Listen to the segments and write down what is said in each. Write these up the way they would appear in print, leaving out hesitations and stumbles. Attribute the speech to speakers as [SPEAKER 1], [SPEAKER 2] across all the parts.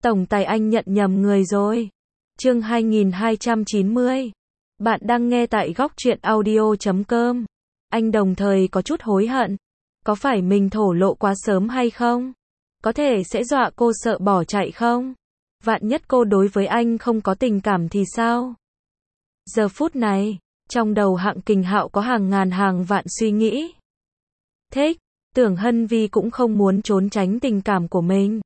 [SPEAKER 1] Tổng tài anh nhận nhầm người rồi. Chương 2290. Bạn đang nghe tại góc truyện audio.com. Anh đồng thời có chút hối hận. Có phải mình thổ lộ quá sớm hay không? Có thể sẽ dọa cô sợ bỏ chạy không? Vạn nhất cô đối với anh không có tình cảm thì sao? Giờ phút này, trong đầu Hạng Kình Hạo có hàng ngàn hàng vạn suy nghĩ. Thích, Tưởng Hân Vi cũng không muốn trốn tránh tình cảm của mình.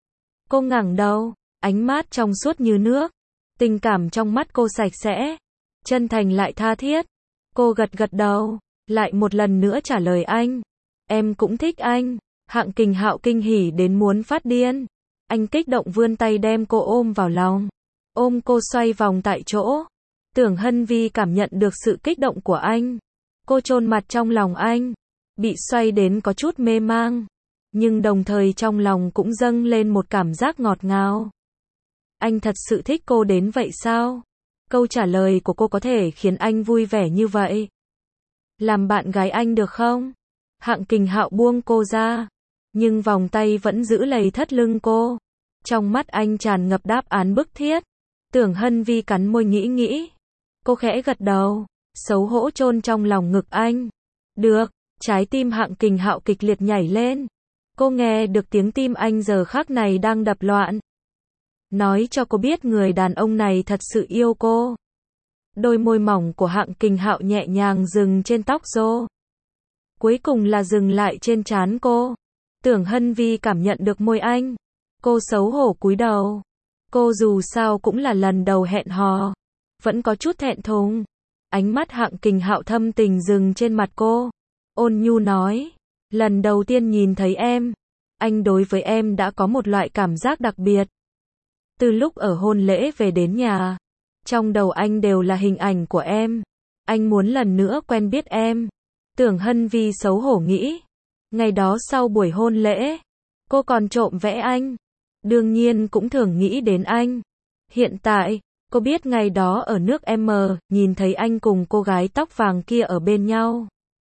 [SPEAKER 1] Cô ngẩng đầu, ánh mắt trong suốt như nước. Tình cảm trong mắt cô sạch sẽ, chân thành lại tha thiết. Cô gật gật đầu, lại một lần nữa trả lời anh. Em cũng thích anh. Hạng Kình Hạo kinh hỉ đến muốn phát điên. Anh kích động vươn tay đem cô ôm vào lòng. Ôm cô xoay vòng tại chỗ. Tưởng Hân Vi cảm nhận được sự kích động của anh. Cô chôn mặt trong lòng anh. Bị xoay đến có chút mê mang. Nhưng đồng thời trong lòng cũng dâng lên một cảm giác ngọt ngào. Anh thật sự thích cô đến vậy sao? Câu trả lời của cô có thể khiến anh vui vẻ như vậy. Làm bạn gái anh được không? Hạng Kình Hạo buông cô ra. Nhưng vòng tay vẫn giữ lấy thắt lưng cô. Trong mắt anh tràn ngập đáp án bức thiết. Tưởng Hân Vi cắn môi nghĩ. Cô khẽ gật đầu, xấu hổ chôn trong lòng ngực anh. Được, trái tim Hạng Kình Hạo kịch liệt nhảy lên. Cô nghe được tiếng tim anh giờ khắc này đang đập loạn. Nói cho cô biết người đàn ông này thật sự yêu cô. Đôi môi mỏng của Hạng Kình Hạo nhẹ nhàng dừng trên tóc cô. Cuối cùng là dừng lại trên trán cô. Tưởng Hân Vi cảm nhận được môi anh. Cô xấu hổ cúi đầu. Cô dù sao cũng là lần đầu hẹn hò. Vẫn có chút thẹn thùng. Ánh mắt Hạng Kình Hạo thâm tình dừng trên mặt cô. Ôn nhu nói. Lần đầu tiên nhìn thấy em. Anh đối với em đã có một loại cảm giác đặc biệt. Từ lúc ở hôn lễ về đến nhà. Trong đầu anh đều là hình ảnh của em. Anh muốn lần nữa quen biết em. Tưởng Hân Vi xấu hổ nghĩ. Ngày đó sau buổi hôn lễ. Cô còn trộm vẽ anh. Đương nhiên cũng thường nghĩ đến anh. Hiện tại, cô biết ngày đó ở nước M, nhìn thấy anh cùng cô gái tóc vàng kia ở bên nhau.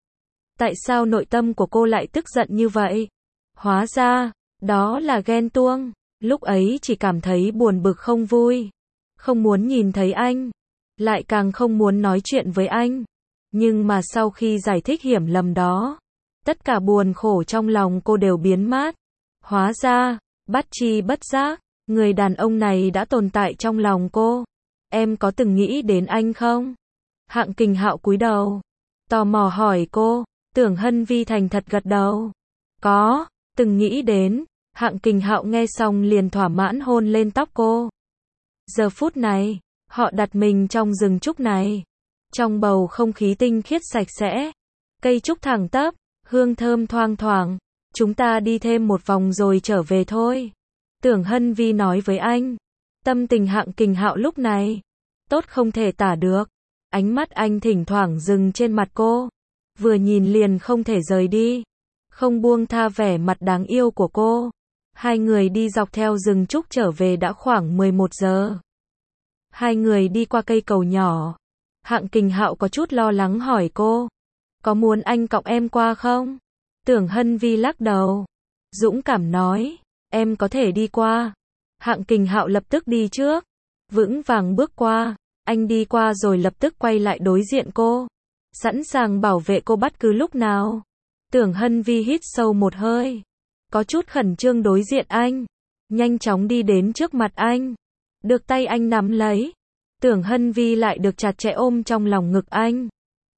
[SPEAKER 1] Tại sao nội tâm của cô lại tức giận như vậy? Hóa ra, đó là ghen tuông. Lúc ấy chỉ cảm thấy buồn bực không vui. Không muốn nhìn thấy anh. Lại càng không muốn nói chuyện với anh. Nhưng mà sau khi giải thích hiểu lầm đó, tất cả buồn khổ trong lòng cô đều biến mất. Hóa ra, bất tri bất giác, người đàn ông này đã tồn tại trong lòng cô. Em có từng nghĩ đến anh không? Hạng Kình Hạo cúi đầu, tò mò hỏi cô. Tưởng Hân Vi thành thật gật đầu. Có, từng nghĩ đến. Hạng Kình Hạo nghe xong liền thỏa mãn hôn lên tóc cô. Giờ phút này, họ đặt mình trong rừng trúc này. Trong bầu không khí tinh khiết sạch sẽ. Cây trúc thẳng tắp, hương thơm thoang thoảng. Chúng ta đi thêm một vòng rồi trở về thôi. Tưởng Hân Vi nói với anh. Tâm tình Hạng Kình Hạo lúc này tốt không thể tả được. Ánh mắt anh thỉnh thoảng dừng trên mặt cô. Vừa nhìn liền không thể rời đi. Không buông tha vẻ mặt đáng yêu của cô. Hai người đi dọc theo rừng trúc trở về đã khoảng 11 giờ. Hai người đi qua cây cầu nhỏ. Hạng Kình Hạo có chút lo lắng hỏi cô. Có muốn anh cõng em qua không? Tưởng Hân Vi lắc đầu. Dũng cảm nói. Em có thể đi qua. Hạng Kình Hạo lập tức đi trước. Vững vàng bước qua. Anh đi qua rồi lập tức quay lại đối diện cô. Sẵn sàng bảo vệ cô bất cứ lúc nào. Tưởng Hân Vi hít sâu một hơi. Có chút khẩn trương đối diện anh. Nhanh chóng đi đến trước mặt anh. Được tay anh nắm lấy. Tưởng Hân Vi lại được chặt chẽ ôm trong lòng ngực anh.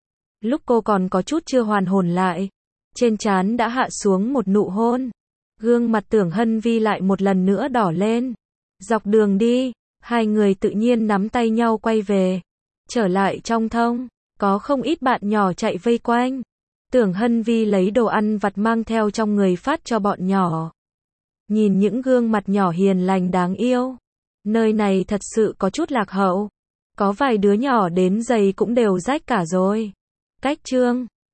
[SPEAKER 1] Lúc cô còn có chút chưa hoàn hồn lại. Trên trán đã hạ xuống một nụ hôn. Gương mặt Tưởng Hân Vi lại một lần nữa đỏ lên. Dọc đường đi, hai người tự nhiên nắm tay nhau quay về. Trở lại trong thông, có không ít bạn nhỏ chạy vây quanh. Tưởng Hân Vi lấy đồ ăn vặt mang theo trong người phát cho bọn nhỏ. Nhìn những gương mặt nhỏ hiền lành đáng yêu. Nơi này thật sự có chút lạc hậu. Có vài đứa nhỏ đến giày cũng đều rách cả rồi. Cách chương